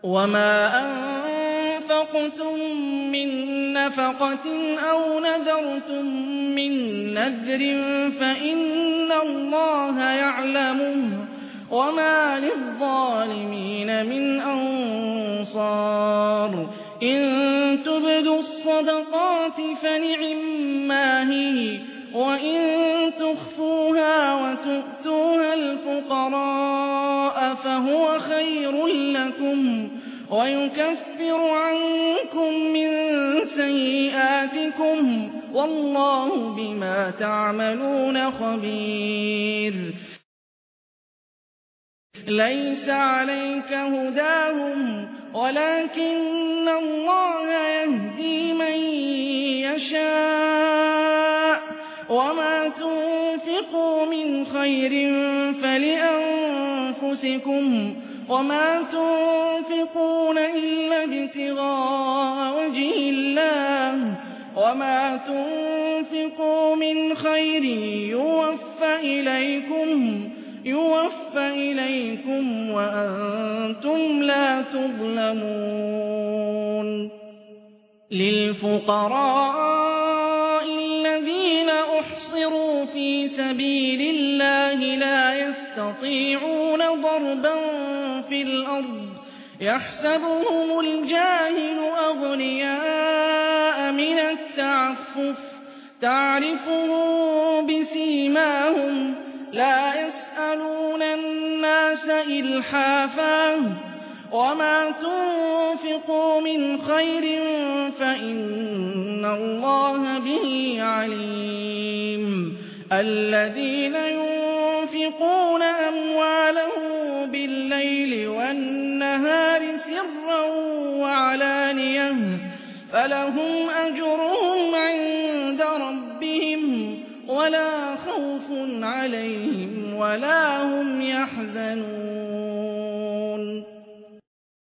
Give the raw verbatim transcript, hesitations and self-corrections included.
وما أنفقتم من نفقة أو نذرتم من نذر فإن الله يعلمه وما للظالمين من أنصار إن تبدوا الصدقات فنعما هي وإن تخفوها وتؤتوها الفقراء فهو خير لكم ويكفر عنكم من سيئاتكم والله بما تعملون خبير ليس عليك هداهم ولكن الله يهدي من يشاء وما تنفقوا من خير فلأنفسكم وما تنفقون إلا ابتغاء وجه الله وما تنفقوا من خير يوفى إليكم يوفى إليكم وأنتم لا تظلمون للفقراء الذين أحصروا في سبيل الله لا يستطيعون ضربا في الأرض يحسبهم الجاهل أغنياء من التعفف تعرفهم بسيماهم لا يسألون الناس إلحافا وما تنفقوا من خير فإن الله به عليم الذين ينفقون أموالهم بالليل والنهار سرا وعلانية فلهم أجرهم عند ربهم ولا خوف عليهم ولا هم يحزنون